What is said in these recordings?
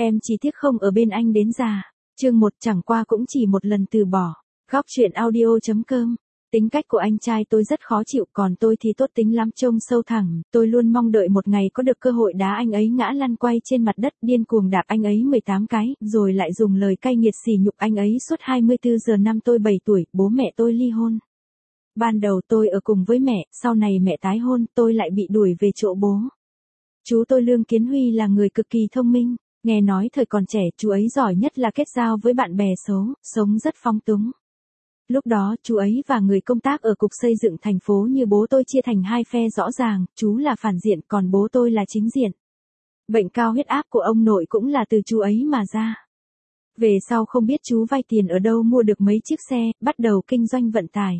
Em chỉ tiếc không ở bên anh đến già. Chương 1 chẳng qua cũng chỉ một lần từ bỏ. Góc truyện audio.com. Tính cách của anh trai tôi rất khó chịu, còn tôi thì tốt tính lắm, trông sâu thẳm. Tôi luôn mong đợi một ngày có được cơ hội đá anh ấy ngã lăn quay trên mặt đất, điên cuồng đạp anh ấy 18 cái, rồi lại dùng lời cay nghiệt sỉ nhục anh ấy suốt 24 giờ. Năm tôi 7 tuổi, bố mẹ tôi ly hôn. Ban đầu tôi ở cùng với mẹ, sau này mẹ tái hôn, tôi lại bị đuổi về chỗ bố. Chú tôi Lương Kiến Huy là người cực kỳ thông minh, nghe nói thời còn trẻ chú ấy giỏi nhất là kết giao với bạn bè xấu, sống rất phóng túng. Lúc đó chú ấy và người công tác ở cục xây dựng thành phố như bố tôi chia thành hai phe rõ ràng, chú là phản diện còn bố tôi là chính diện. Bệnh cao huyết áp của ông nội cũng là từ chú ấy mà ra. Về sau không biết chú vay tiền ở đâu mua được mấy chiếc xe, bắt đầu kinh doanh vận tải.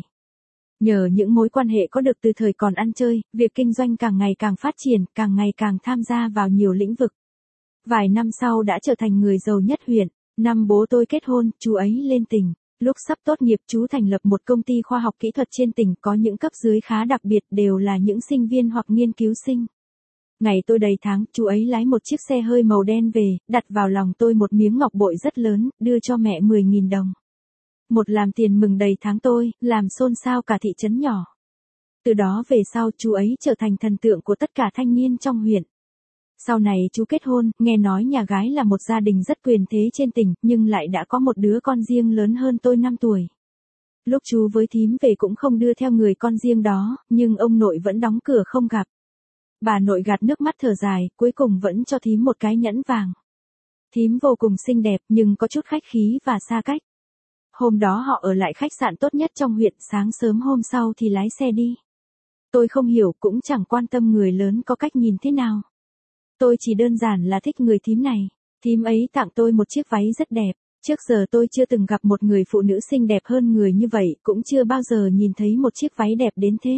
Nhờ những mối quan hệ có được từ thời còn ăn chơi, việc kinh doanh càng ngày càng phát triển, càng ngày càng tham gia vào nhiều lĩnh vực. Vài năm sau đã trở thành người giàu nhất huyện. Năm bố tôi kết hôn, chú ấy lên tỉnh. Lúc sắp tốt nghiệp chú thành lập một công ty khoa học kỹ thuật trên tỉnh, có những cấp dưới khá đặc biệt, đều là những sinh viên hoặc nghiên cứu sinh. Ngày tôi đầy tháng, chú ấy lái một chiếc xe hơi màu đen về, đặt vào lòng tôi một miếng ngọc bội rất lớn, đưa cho mẹ 10.000 đồng. Một làm tiền mừng đầy tháng tôi, làm xôn xao cả thị trấn nhỏ. Từ đó về sau chú ấy trở thành thần tượng của tất cả thanh niên trong huyện. Sau này chú kết hôn, nghe nói nhà gái là một gia đình rất quyền thế trên tỉnh, nhưng lại đã có một đứa con riêng lớn hơn tôi 5 tuổi. Lúc chú với thím về cũng không đưa theo người con riêng đó, nhưng ông nội vẫn đóng cửa không gặp. Bà nội gạt nước mắt thở dài, cuối cùng vẫn cho thím một cái nhẫn vàng. Thím vô cùng xinh đẹp, nhưng có chút khách khí và xa cách. Hôm đó họ ở lại khách sạn tốt nhất trong huyện, sáng sớm hôm sau thì lái xe đi. Tôi không hiểu, cũng chẳng quan tâm người lớn có cách nhìn thế nào. Tôi chỉ đơn giản là thích người thím này. Thím ấy tặng tôi một chiếc váy rất đẹp. Trước giờ tôi chưa từng gặp một người phụ nữ xinh đẹp hơn người như vậy, cũng chưa bao giờ nhìn thấy một chiếc váy đẹp đến thế.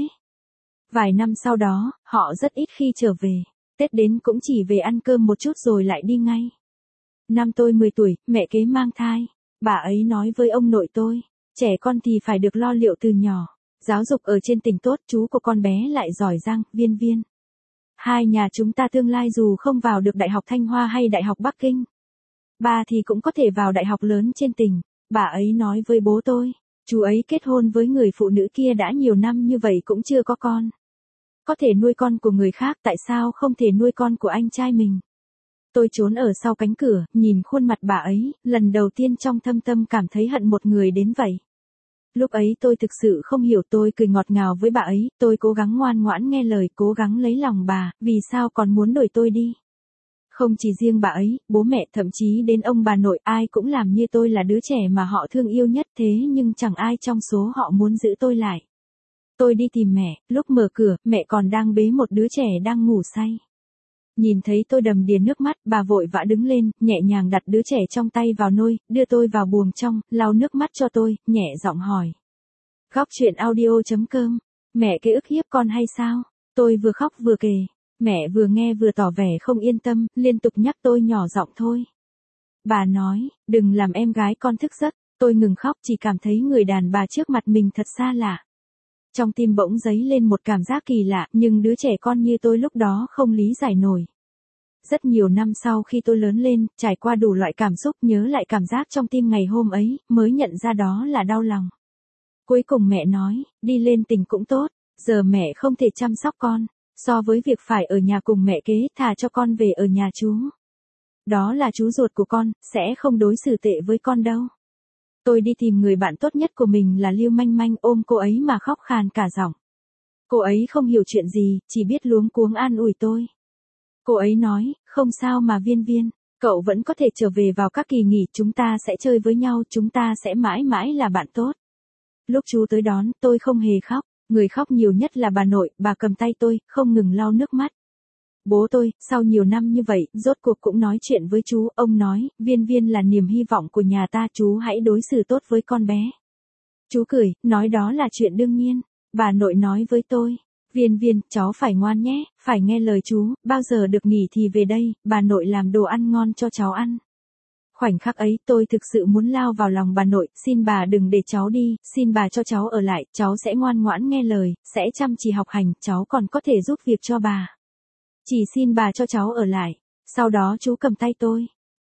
Vài năm sau đó, họ rất ít khi trở về. Tết đến cũng chỉ về ăn cơm một chút rồi lại đi ngay. Năm tôi 10 tuổi, mẹ kế mang thai. Bà ấy nói với ông nội tôi, trẻ con thì phải được lo liệu từ nhỏ. Giáo dục ở trên tỉnh tốt, chú của con bé lại giỏi giang, Viên Viên. Hai nhà chúng ta tương lai dù không vào được Đại học Thanh Hoa hay Đại học Bắc Kinh, ba thì cũng có thể vào đại học lớn trên tỉnh. Bà ấy nói với bố tôi, chú ấy kết hôn với người phụ nữ kia đã nhiều năm như vậy cũng chưa có con. Có thể nuôi con của người khác, tại sao không thể nuôi con của anh trai mình? Tôi trốn ở sau cánh cửa, nhìn khuôn mặt bà ấy, lần đầu tiên trong thâm tâm cảm thấy hận một người đến vậy. Lúc ấy tôi thực sự không hiểu, tôi cười ngọt ngào với bà ấy, tôi cố gắng ngoan ngoãn nghe lời, cố gắng lấy lòng bà, vì sao còn muốn đuổi tôi đi. Không chỉ riêng bà ấy, bố mẹ, thậm chí đến ông bà nội, ai cũng làm như tôi là đứa trẻ mà họ thương yêu nhất, thế nhưng chẳng ai trong số họ muốn giữ tôi lại. Tôi đi tìm mẹ, lúc mở cửa, mẹ còn đang bế một đứa trẻ đang ngủ say. Nhìn thấy tôi đầm đìa nước mắt, bà vội vã đứng lên, nhẹ nhàng đặt đứa trẻ trong tay vào nôi, đưa tôi vào buồng trong, lau nước mắt cho tôi, nhẹ giọng hỏi. Góc truyện audio.com. Mẹ kế ức hiếp con hay sao? Tôi vừa khóc vừa kể. Mẹ vừa nghe vừa tỏ vẻ không yên tâm, liên tục nhắc tôi nhỏ giọng thôi. Bà nói, đừng làm em gái con thức giấc. Tôi ngừng khóc, chỉ cảm thấy người đàn bà trước mặt mình thật xa lạ. Trong tim bỗng dấy lên một cảm giác kỳ lạ, nhưng đứa trẻ con như tôi lúc đó không lý giải nổi. Rất nhiều năm sau khi tôi lớn lên, trải qua đủ loại cảm xúc, nhớ lại cảm giác trong tim ngày hôm ấy, mới nhận ra đó là đau lòng. Cuối cùng mẹ nói, đi lên tỉnh cũng tốt, giờ mẹ không thể chăm sóc con, so với việc phải ở nhà cùng mẹ kế, thà cho con về ở nhà chú. Đó là chú ruột của con, sẽ không đối xử tệ với con đâu. Tôi đi tìm người bạn tốt nhất của mình là Lưu Manh Manh, ôm cô ấy mà khóc khàn cả giọng. Cô ấy không hiểu chuyện gì, chỉ biết luống cuống an ủi tôi. Cô ấy nói, không sao mà Viên Viên, cậu vẫn có thể trở về vào các kỳ nghỉ, chúng ta sẽ chơi với nhau, chúng ta sẽ mãi mãi là bạn tốt. Lúc chú tới đón, tôi không hề khóc, người khóc nhiều nhất là bà nội, bà cầm tay tôi, không ngừng lau nước mắt. Bố tôi, sau nhiều năm như vậy, rốt cuộc cũng nói chuyện với chú, ông nói, Viên Viên là niềm hy vọng của nhà ta, chú hãy đối xử tốt với con bé. Chú cười, nói đó là chuyện đương nhiên. Bà nội nói với tôi, Viên Viên, cháu phải ngoan nhé, phải nghe lời chú, bao giờ được nghỉ thì về đây, bà nội làm đồ ăn ngon cho cháu ăn. Khoảnh khắc ấy tôi thực sự muốn lao vào lòng bà nội, xin bà đừng để cháu đi, xin bà cho cháu ở lại, cháu sẽ ngoan ngoãn nghe lời, sẽ chăm chỉ học hành, cháu còn có thể giúp việc cho bà. Chỉ xin bà cho cháu ở lại. Sau đó chú cầm tay tôi,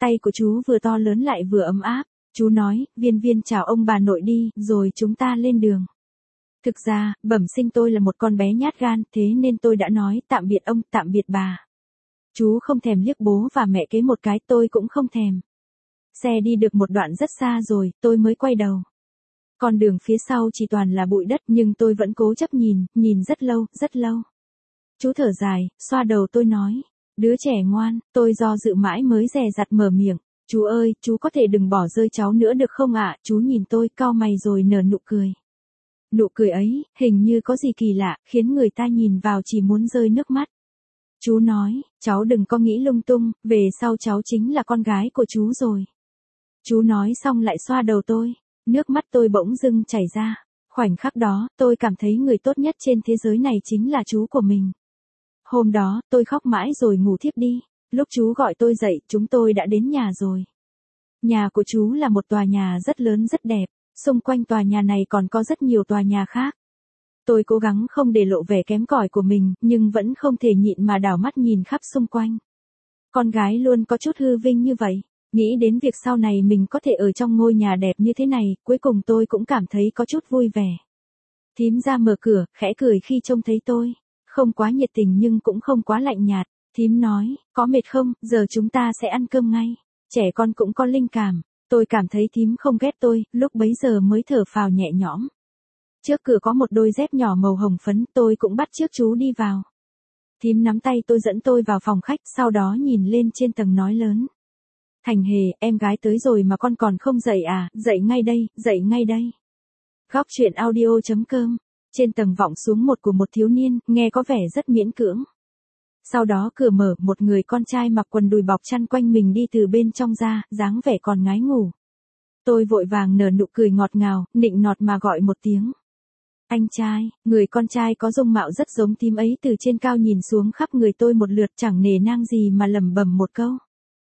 Tay của chú vừa to lớn lại vừa ấm áp. Chú nói, Viên Viên chào ông bà nội đi, rồi chúng ta lên đường. Thực ra, bẩm sinh tôi là một con bé nhát gan, thế nên tôi đã nói tạm biệt ông, tạm biệt bà. Chú không thèm liếc bố và mẹ kế một cái, tôi cũng không thèm. Xe đi được một đoạn rất xa rồi, tôi mới quay đầu. Con đường phía sau chỉ toàn là bụi đất nhưng tôi vẫn cố chấp nhìn rất lâu, rất lâu. Chú thở dài, xoa đầu tôi nói. Đứa trẻ ngoan, tôi do dự mãi mới dè dặt mở miệng. Chú ơi, chú có thể đừng bỏ rơi cháu nữa được không ạ? Chú nhìn tôi cau mày rồi nở nụ cười. Nụ cười ấy, hình như có gì kỳ lạ, khiến người ta nhìn vào chỉ muốn rơi nước mắt. Chú nói, cháu đừng có nghĩ lung tung, về sau cháu chính là con gái của chú rồi. Chú nói xong lại xoa đầu tôi. Nước mắt tôi bỗng dưng chảy ra. Khoảnh khắc đó, tôi cảm thấy người tốt nhất trên thế giới này chính là chú của mình. Hôm đó, tôi khóc mãi rồi ngủ thiếp đi. Lúc chú gọi tôi dậy, chúng tôi đã đến nhà rồi. Nhà của chú là một tòa nhà rất lớn rất đẹp. Xung quanh tòa nhà này còn có rất nhiều tòa nhà khác. Tôi cố gắng không để lộ vẻ kém cỏi của mình, nhưng vẫn không thể nhịn mà đảo mắt nhìn khắp xung quanh. Con gái luôn có chút hư vinh như vậy. Nghĩ đến việc sau này mình có thể ở trong ngôi nhà đẹp như thế này, cuối cùng tôi cũng cảm thấy có chút vui vẻ. Thím ra mở cửa, khẽ cười khi trông thấy tôi. Không quá nhiệt tình nhưng cũng không quá lạnh nhạt. Thím nói, có mệt không, giờ chúng ta sẽ ăn cơm ngay. Trẻ con cũng có linh cảm. Tôi cảm thấy thím không ghét tôi, lúc bấy giờ mới thở phào nhẹ nhõm. Trước cửa có một đôi dép nhỏ màu hồng phấn, tôi cũng bắt chước chú đi vào. Thím nắm tay tôi dẫn tôi vào phòng khách, sau đó nhìn lên trên tầng nói lớn. Thành Hề, em gái tới rồi mà con còn không dậy à, dậy ngay đây, dậy ngay đây. Góc truyện audio.com. Trên tầng vọng xuống một của một thiếu niên, nghe có vẻ rất miễn cưỡng. Sau đó cửa mở, một người con trai mặc quần đùi bọc chăn quanh mình đi từ bên trong ra, dáng vẻ còn ngái ngủ. Tôi vội vàng nở nụ cười ngọt ngào, nịnh nọt mà gọi một tiếng. Anh trai, người con trai có dung mạo rất giống thím ấy từ trên cao nhìn xuống khắp người tôi một lượt chẳng nề nang gì mà lẩm bẩm một câu.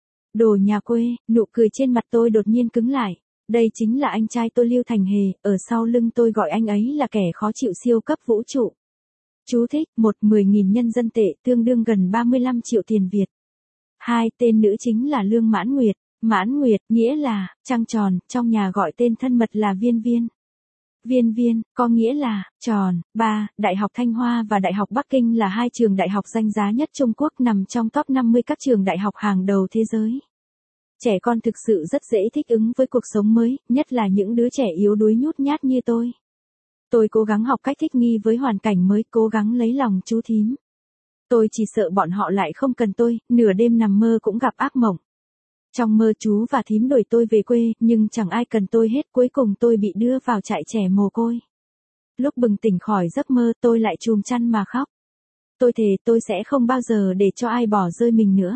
Đồ nhà quê, nụ cười trên mặt tôi đột nhiên cứng lại. Đây chính là anh trai tôi Lưu Thành Hề, ở sau lưng tôi gọi anh ấy là kẻ khó chịu siêu cấp vũ trụ. Chú thích, 10.000 nhân dân tệ tương đương gần 35 triệu tiền Việt. Hai tên nữ chính là Lương Mãn Nguyệt. Mãn Nguyệt, nghĩa là, trăng tròn, trong nhà gọi tên thân mật là Viên Viên. Viên Viên, có nghĩa là, tròn. 3. Đại học Thanh Hoa và Đại học Bắc Kinh là hai trường đại học danh giá nhất Trung Quốc nằm trong top 50 các trường đại học hàng đầu thế giới. Trẻ con thực sự rất dễ thích ứng với cuộc sống mới, nhất là những đứa trẻ yếu đuối nhút nhát như tôi. Tôi cố gắng học cách thích nghi với hoàn cảnh mới, cố gắng lấy lòng chú thím. Tôi chỉ sợ bọn họ lại không cần tôi, nửa đêm nằm mơ cũng gặp ác mộng. Trong mơ chú và thím đuổi tôi về quê, nhưng chẳng ai cần tôi hết, cuối cùng tôi bị đưa vào trại trẻ mồ côi. Lúc bừng tỉnh khỏi giấc mơ, tôi lại chùm chăn mà khóc. Tôi thề tôi sẽ không bao giờ để cho ai bỏ rơi mình nữa.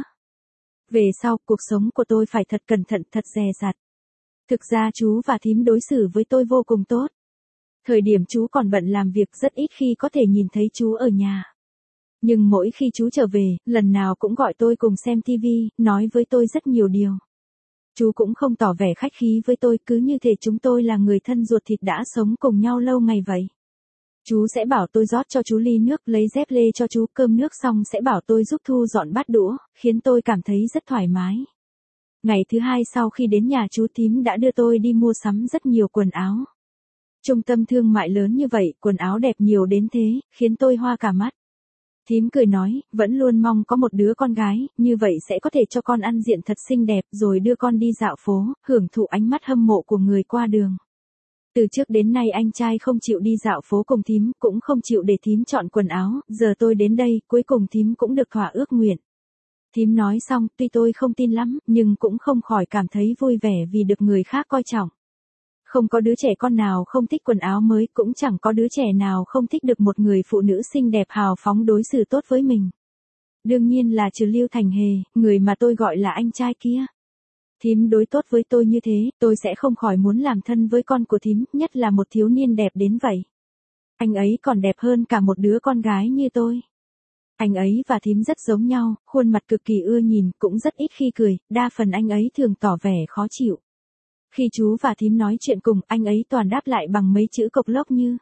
Về sau, cuộc sống của tôi phải thật cẩn thận, thật dè dặt. Thực ra chú và thím đối xử với tôi vô cùng tốt. Thời điểm chú còn bận làm việc rất ít khi có thể nhìn thấy chú ở nhà. Nhưng mỗi khi chú trở về, lần nào cũng gọi tôi cùng xem TV, nói với tôi rất nhiều điều. Chú cũng không tỏ vẻ khách khí với tôi, cứ như thể chúng tôi là người thân ruột thịt đã sống cùng nhau lâu ngày vậy. Chú sẽ bảo tôi rót cho chú ly nước, lấy dép lê cho chú, cơm nước xong sẽ bảo tôi giúp thu dọn bát đũa, khiến tôi cảm thấy rất thoải mái. Ngày thứ hai sau khi đến nhà chú thím đã đưa tôi đi mua sắm rất nhiều quần áo. Trung tâm thương mại lớn như vậy, quần áo đẹp nhiều đến thế, khiến tôi hoa cả mắt. Thím cười nói, vẫn luôn mong có một đứa con gái, như vậy sẽ có thể cho con ăn diện thật xinh đẹp, rồi đưa con đi dạo phố, hưởng thụ ánh mắt hâm mộ của người qua đường. Từ trước đến nay anh trai không chịu đi dạo phố cùng thím, cũng không chịu để thím chọn quần áo, giờ tôi đến đây, cuối cùng thím cũng được thỏa ước nguyện. Thím nói xong, tuy tôi không tin lắm, nhưng cũng không khỏi cảm thấy vui vẻ vì được người khác coi trọng. Không có đứa trẻ con nào không thích quần áo mới, cũng chẳng có đứa trẻ nào không thích được một người phụ nữ xinh đẹp hào phóng đối xử tốt với mình. Đương nhiên là trừ Lưu Thành Hề, người mà tôi gọi là anh trai kia. Thím đối tốt với tôi như thế, tôi sẽ không khỏi muốn làm thân với con của thím, nhất là một thiếu niên đẹp đến vậy. Anh ấy còn đẹp hơn cả một đứa con gái như tôi. Anh ấy và thím rất giống nhau, khuôn mặt cực kỳ ưa nhìn, cũng rất ít khi cười, đa phần anh ấy thường tỏ vẻ khó chịu. Khi chú và thím nói chuyện cùng, anh ấy toàn đáp lại bằng mấy chữ cộc lốc như: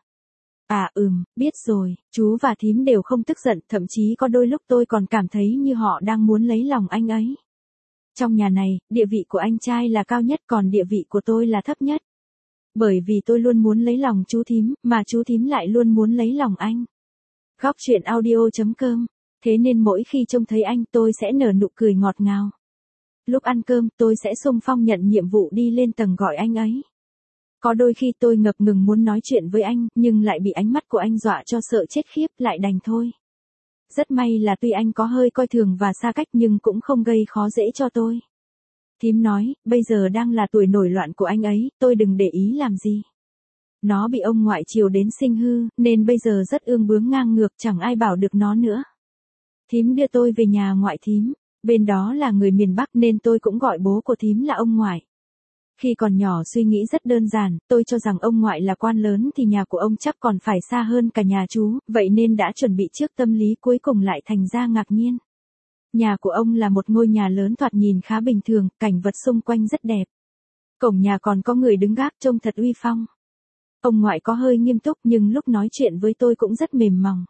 À biết rồi. Chú và thím đều không tức giận, thậm chí có đôi lúc tôi còn cảm thấy như họ đang muốn lấy lòng anh ấy. Trong nhà này, địa vị của anh trai là cao nhất còn địa vị của tôi là thấp nhất. Bởi vì tôi luôn muốn lấy lòng chú thím, mà chú thím lại luôn muốn lấy lòng anh. Góc truyện audio.com. Thế nên mỗi khi trông thấy anh tôi sẽ nở nụ cười ngọt ngào. Lúc ăn cơm tôi sẽ xung phong nhận nhiệm vụ đi lên tầng gọi anh ấy. Có đôi khi tôi ngập ngừng muốn nói chuyện với anh nhưng lại bị ánh mắt của anh dọa cho sợ chết khiếp lại đành thôi. Rất may là tuy anh có hơi coi thường và xa cách nhưng cũng không gây khó dễ cho tôi. Thím nói, bây giờ đang là tuổi nổi loạn của anh ấy, tôi đừng để ý làm gì. Nó bị ông ngoại chiều đến sinh hư, nên bây giờ rất ương bướng ngang ngược chẳng ai bảo được nó nữa. Thím đưa tôi về nhà ngoại thím, bên đó là người miền Bắc nên tôi cũng gọi bố của thím là ông ngoại. Khi còn nhỏ suy nghĩ rất đơn giản, tôi cho rằng ông ngoại là quan lớn thì nhà của ông chắc còn phải xa hơn cả nhà chú, vậy nên đã chuẩn bị trước tâm lý cuối cùng lại thành ra ngạc nhiên. Nhà của ông là một ngôi nhà lớn thoạt nhìn khá bình thường, cảnh vật xung quanh rất đẹp. Cổng nhà còn có người đứng gác trông thật uy phong. Ông ngoại có hơi nghiêm túc nhưng lúc nói chuyện với tôi cũng rất mềm mỏng.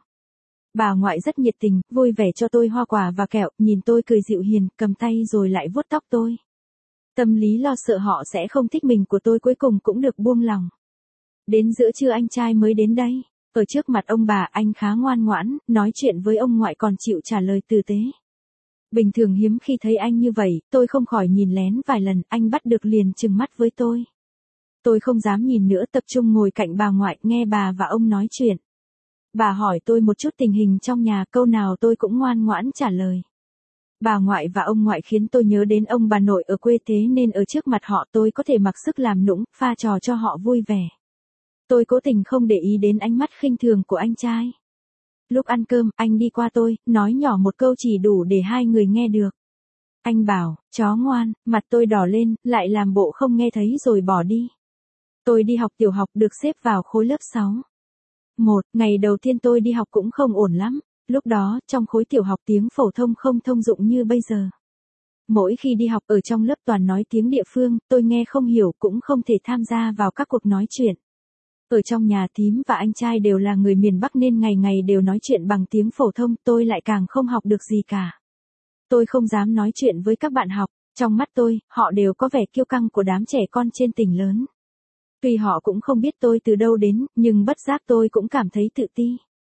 Bà ngoại rất nhiệt tình, vui vẻ cho tôi hoa quả và kẹo, nhìn tôi cười dịu hiền, cầm tay rồi lại vuốt tóc tôi. Tâm lý lo sợ họ sẽ không thích mình của tôi cuối cùng cũng được buông lòng. Đến giữa trưa anh trai mới đến đây. Ở trước mặt ông bà anh khá ngoan ngoãn, nói chuyện với ông ngoại còn chịu trả lời tử tế. Bình thường hiếm khi thấy anh như vậy, tôi không khỏi nhìn lén vài lần, anh bắt được liền trừng mắt với tôi. Tôi không dám nhìn nữa, tập trung ngồi cạnh bà ngoại, nghe bà và ông nói chuyện. Bà hỏi tôi một chút tình hình trong nhà, câu nào tôi cũng ngoan ngoãn trả lời. Bà ngoại và ông ngoại khiến tôi nhớ đến ông bà nội ở quê thế nên ở trước mặt họ tôi có thể mặc sức làm nũng, pha trò cho họ vui vẻ. Tôi cố tình không để ý đến ánh mắt khinh thường của anh trai. Lúc ăn cơm, anh đi qua tôi, nói nhỏ một câu chỉ đủ để hai người nghe được. Anh bảo, chó ngoan, mặt tôi đỏ lên, lại làm bộ không nghe thấy rồi bỏ đi. Tôi đi học tiểu học được xếp vào khối lớp 6. Ngày đầu tiên tôi đi học cũng không ổn lắm. Lúc đó, trong khối tiểu học tiếng phổ thông không thông dụng như bây giờ. Mỗi khi đi học ở trong lớp toàn nói tiếng địa phương, tôi nghe không hiểu cũng không thể tham gia vào các cuộc nói chuyện. Ở trong nhà thím và anh trai đều là người miền Bắc nên ngày ngày đều nói chuyện bằng tiếng phổ thông, tôi lại càng không học được gì cả. Tôi không dám nói chuyện với các bạn học, trong mắt tôi, họ đều có vẻ kiêu căng của đám trẻ con trên tỉnh lớn. Tuy họ cũng không biết tôi từ đâu đến, nhưng bất giác tôi cũng cảm thấy tự ti.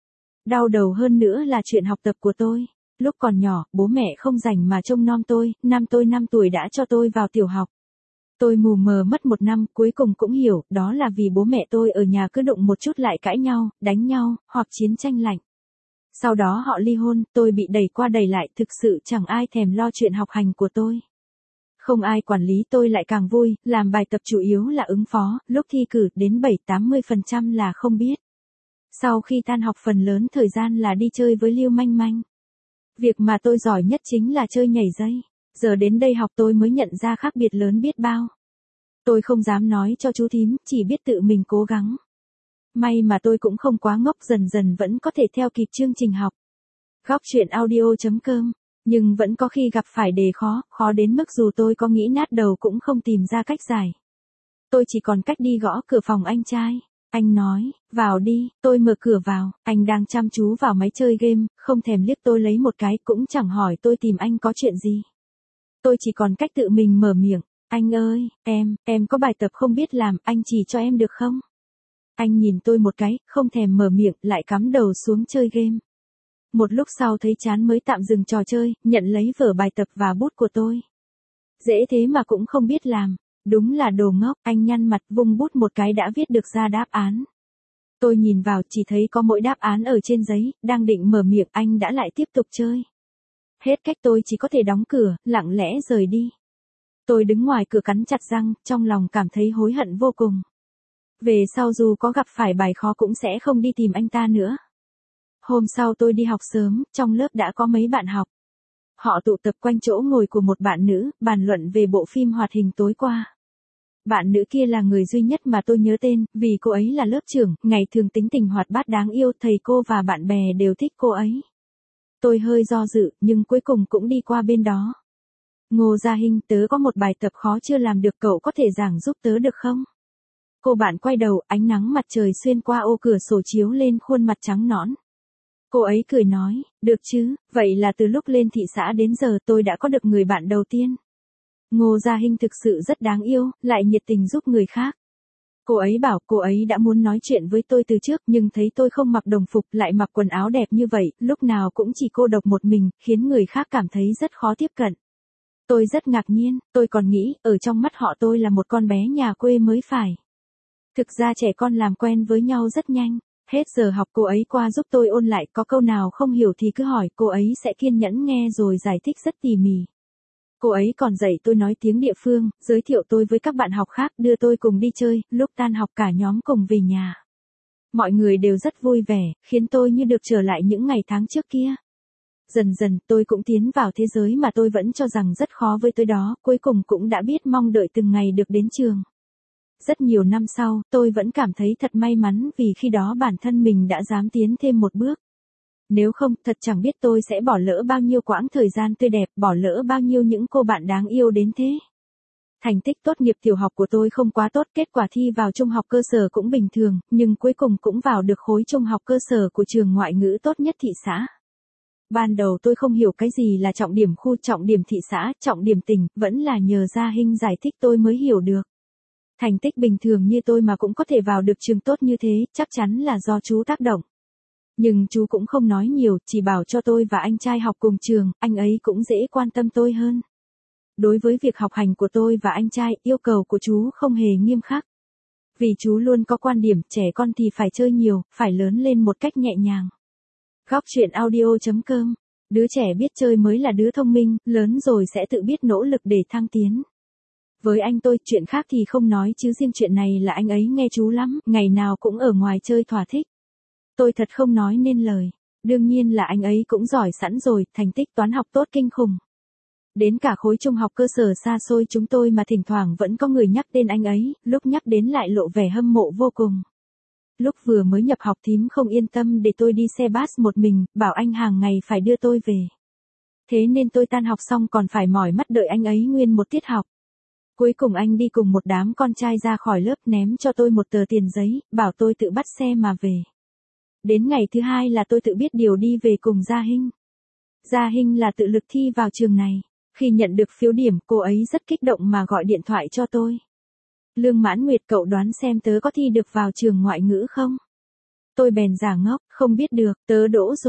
Đau đầu hơn nữa là chuyện học tập của tôi. Lúc còn nhỏ, bố mẹ không rảnh mà trông nom tôi, năm tôi 5 tuổi đã cho tôi vào tiểu học. Tôi mù mờ mất 1 năm, cuối cùng cũng hiểu, đó là vì bố mẹ tôi ở nhà cứ đụng một chút lại cãi nhau, đánh nhau, hoặc chiến tranh lạnh. Sau đó họ ly hôn, tôi bị đẩy qua đẩy lại, thực sự chẳng ai thèm lo chuyện học hành của tôi. Không ai quản lý tôi lại càng vui, làm bài tập chủ yếu là ứng phó, lúc thi cử đến 7-80% là không biết. Sau khi tan học phần lớn thời gian là đi chơi với Lưu Manh Manh. Việc mà tôi giỏi nhất chính là chơi nhảy dây. Giờ đến đây học tôi mới nhận ra khác biệt lớn biết bao. Tôi không dám nói cho chú thím, chỉ biết tự mình cố gắng. May mà tôi cũng không quá ngốc, dần dần vẫn có thể theo kịp chương trình học. Góc truyện audio.com. Nhưng vẫn có khi gặp phải đề khó đến mức dù tôi có nghĩ nát đầu cũng không tìm ra cách giải. Tôi chỉ còn cách đi gõ cửa phòng anh trai. Anh nói, vào đi, tôi mở cửa vào, anh đang chăm chú vào máy chơi game, không thèm liếc tôi lấy một cái, cũng chẳng hỏi tôi tìm anh có chuyện gì. Tôi chỉ còn cách tự mình mở miệng, anh ơi, em có bài tập không biết làm, anh chỉ cho em được không? Anh nhìn tôi một cái, không thèm mở miệng, lại cắm đầu xuống chơi game. Một lúc sau thấy chán mới tạm dừng trò chơi, nhận lấy vở bài tập và bút của tôi. Dễ thế mà cũng không biết làm. Đúng là đồ ngốc, anh nhăn mặt vung bút một cái đã viết được ra đáp án. Tôi nhìn vào chỉ thấy có mỗi đáp án ở trên giấy, đang định mở miệng anh đã lại tiếp tục chơi. Hết cách tôi chỉ có thể đóng cửa, lặng lẽ rời đi. Tôi đứng ngoài cửa cắn chặt răng, trong lòng cảm thấy hối hận vô cùng. Về sau dù có gặp phải bài khó cũng sẽ không đi tìm anh ta nữa. Hôm sau tôi đi học sớm, trong lớp đã có mấy bạn học. Họ tụ tập quanh chỗ ngồi của một bạn nữ, bàn luận về bộ phim hoạt hình tối qua. Bạn nữ kia là người duy nhất mà tôi nhớ tên, vì cô ấy là lớp trưởng, ngày thường tính tình hoạt bát đáng yêu, thầy cô và bạn bè đều thích cô ấy. Tôi hơi do dự, nhưng cuối cùng cũng đi qua bên đó. Ngô Gia Hinh, tớ có một bài tập khó chưa làm được, cậu có thể giảng giúp tớ được không? Cô bạn quay đầu, ánh nắng mặt trời xuyên qua ô cửa sổ chiếu lên khuôn mặt trắng nõn. Cô ấy cười nói, được chứ, vậy là từ lúc lên thị xã đến giờ tôi đã có được người bạn đầu tiên. Ngô Gia Hinh thực sự rất đáng yêu, lại nhiệt tình giúp người khác. Cô ấy bảo cô ấy đã muốn nói chuyện với tôi từ trước nhưng thấy tôi không mặc đồng phục lại mặc quần áo đẹp như vậy, lúc nào cũng chỉ cô độc một mình, khiến người khác cảm thấy rất khó tiếp cận. Tôi rất ngạc nhiên, tôi còn nghĩ, ở trong mắt họ tôi là một con bé nhà quê mới phải. Thực ra trẻ con làm quen với nhau rất nhanh. Hết giờ học cô ấy qua giúp tôi ôn lại, có câu nào không hiểu thì cứ hỏi, cô ấy sẽ kiên nhẫn nghe rồi giải thích rất tỉ mỉ. Cô ấy còn dạy tôi nói tiếng địa phương, giới thiệu tôi với các bạn học khác, đưa tôi cùng đi chơi, lúc tan học cả nhóm cùng về nhà. Mọi người đều rất vui vẻ, khiến tôi như được trở lại những ngày tháng trước kia. Dần dần tôi cũng tiến vào thế giới mà tôi vẫn cho rằng rất khó với tôi đó, cuối cùng cũng đã biết mong đợi từng ngày được đến trường. Rất nhiều năm sau, tôi vẫn cảm thấy thật may mắn vì khi đó bản thân mình đã dám tiến thêm một bước. Nếu không, thật chẳng biết tôi sẽ bỏ lỡ bao nhiêu quãng thời gian tươi đẹp, bỏ lỡ bao nhiêu những cô bạn đáng yêu đến thế. Thành tích tốt nghiệp tiểu học của tôi không quá tốt, kết quả thi vào trung học cơ sở cũng bình thường, nhưng cuối cùng cũng vào được khối trung học cơ sở của trường ngoại ngữ tốt nhất thị xã. Ban đầu tôi không hiểu cái gì là trọng điểm khu, trọng điểm thị xã, trọng điểm tỉnh, vẫn là nhờ Gia Hinh giải thích tôi mới hiểu được. Thành tích bình thường như tôi mà cũng có thể vào được trường tốt như thế, chắc chắn là do chú tác động. Nhưng chú cũng không nói nhiều, chỉ bảo cho tôi và anh trai học cùng trường, anh ấy cũng dễ quan tâm tôi hơn. Đối với việc học hành của tôi và anh trai, yêu cầu của chú không hề nghiêm khắc. Vì chú luôn có quan điểm trẻ con thì phải chơi nhiều, phải lớn lên một cách nhẹ nhàng. Góc truyện audio.com. Đứa trẻ biết chơi mới là đứa thông minh, lớn rồi sẽ tự biết nỗ lực để thăng tiến. Với anh tôi, chuyện khác thì không nói chứ riêng chuyện này là anh ấy nghe chú lắm, ngày nào cũng ở ngoài chơi thỏa thích. Tôi thật không nói nên lời. Đương nhiên là anh ấy cũng giỏi sẵn rồi, thành tích toán học tốt kinh khủng. Đến cả khối trung học cơ sở xa xôi chúng tôi mà thỉnh thoảng vẫn có người nhắc tên anh ấy, lúc nhắc đến lại lộ vẻ hâm mộ vô cùng. Lúc vừa mới nhập học thím không yên tâm để tôi đi xe bus một mình, bảo anh hàng ngày phải đưa tôi về. Thế nên tôi tan học xong còn phải mỏi mắt đợi anh ấy nguyên một tiết học. Cuối cùng anh đi cùng một đám con trai ra khỏi lớp ném cho tôi một tờ tiền giấy, bảo tôi tự bắt xe mà về. Đến ngày thứ hai là tôi tự biết điều đi về cùng Gia Hinh. Gia Hinh là tự lực thi vào trường này. Khi nhận được phiếu điểm, cô ấy rất kích động mà gọi điện thoại cho tôi. Lương Mãn Nguyệt, cậu đoán xem tớ có thi được vào trường ngoại ngữ không? Tôi bèn giả ngốc, không biết được, tớ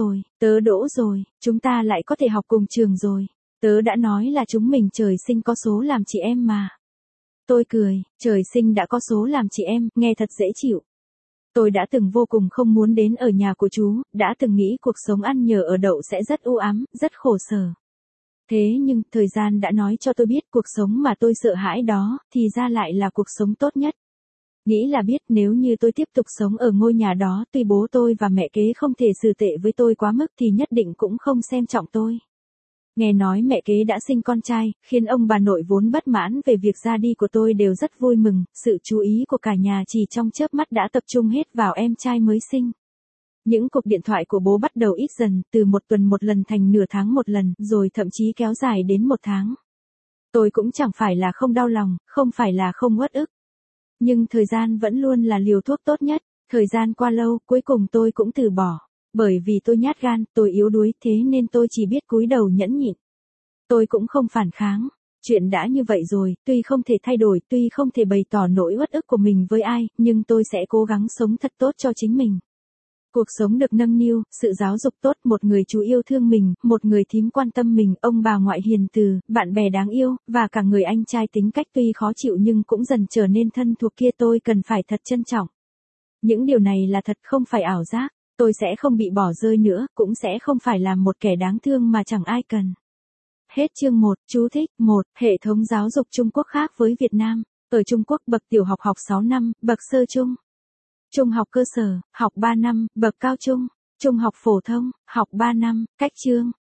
đỗ rồi, chúng ta lại có thể học cùng trường rồi. Tớ đã nói là chúng mình trời sinh có số làm chị em mà. Tôi cười, trời sinh đã có số làm chị em, nghe thật dễ chịu. Tôi đã từng vô cùng không muốn đến ở nhà của chú, đã từng nghĩ cuộc sống ăn nhờ ở đậu sẽ rất u ám, rất khổ sở. Thế nhưng, thời gian đã nói cho tôi biết cuộc sống mà tôi sợ hãi đó, thì ra lại là cuộc sống tốt nhất. Nghĩ là biết nếu như tôi tiếp tục sống ở ngôi nhà đó, tuy bố tôi và mẹ kế không thể xử tệ với tôi quá mức thì nhất định cũng không xem trọng tôi. Nghe nói mẹ kế đã sinh con trai, khiến ông bà nội vốn bất mãn về việc ra đi của tôi đều rất vui mừng, sự chú ý của cả nhà chỉ trong chớp mắt đã tập trung hết vào em trai mới sinh. Những cuộc điện thoại của bố bắt đầu ít dần, từ một tuần một lần thành nửa tháng một lần, rồi thậm chí kéo dài đến một tháng. Tôi cũng chẳng phải là không đau lòng, không phải là không uất ức. Nhưng thời gian vẫn luôn là liều thuốc tốt nhất, thời gian qua lâu, cuối cùng tôi cũng từ bỏ. Bởi vì tôi nhát gan, tôi yếu đuối, thế nên tôi chỉ biết cúi đầu nhẫn nhịn. Tôi cũng không phản kháng. Chuyện đã như vậy rồi, tuy không thể thay đổi, tuy không thể bày tỏ nỗi uất ức của mình với ai, nhưng tôi sẽ cố gắng sống thật tốt cho chính mình. Cuộc sống được nâng niu, sự giáo dục tốt, một người chú yêu thương mình, một người thím quan tâm mình, ông bà ngoại hiền từ, bạn bè đáng yêu, và cả người anh trai tính cách tuy khó chịu nhưng cũng dần trở nên thân thuộc kia tôi cần phải thật trân trọng. Những điều này là thật không phải ảo giác, tôi sẽ không bị bỏ rơi nữa, cũng sẽ không phải là một kẻ đáng thương mà chẳng ai cần. Hết chương 1, chú thích, 1, hệ thống giáo dục Trung Quốc khác với Việt Nam. Ở Trung Quốc bậc tiểu học học 6 năm, bậc sơ trung. Trung học cơ sở, học 3 năm, bậc cao trung. Trung học phổ thông, học 3 năm, cách chương.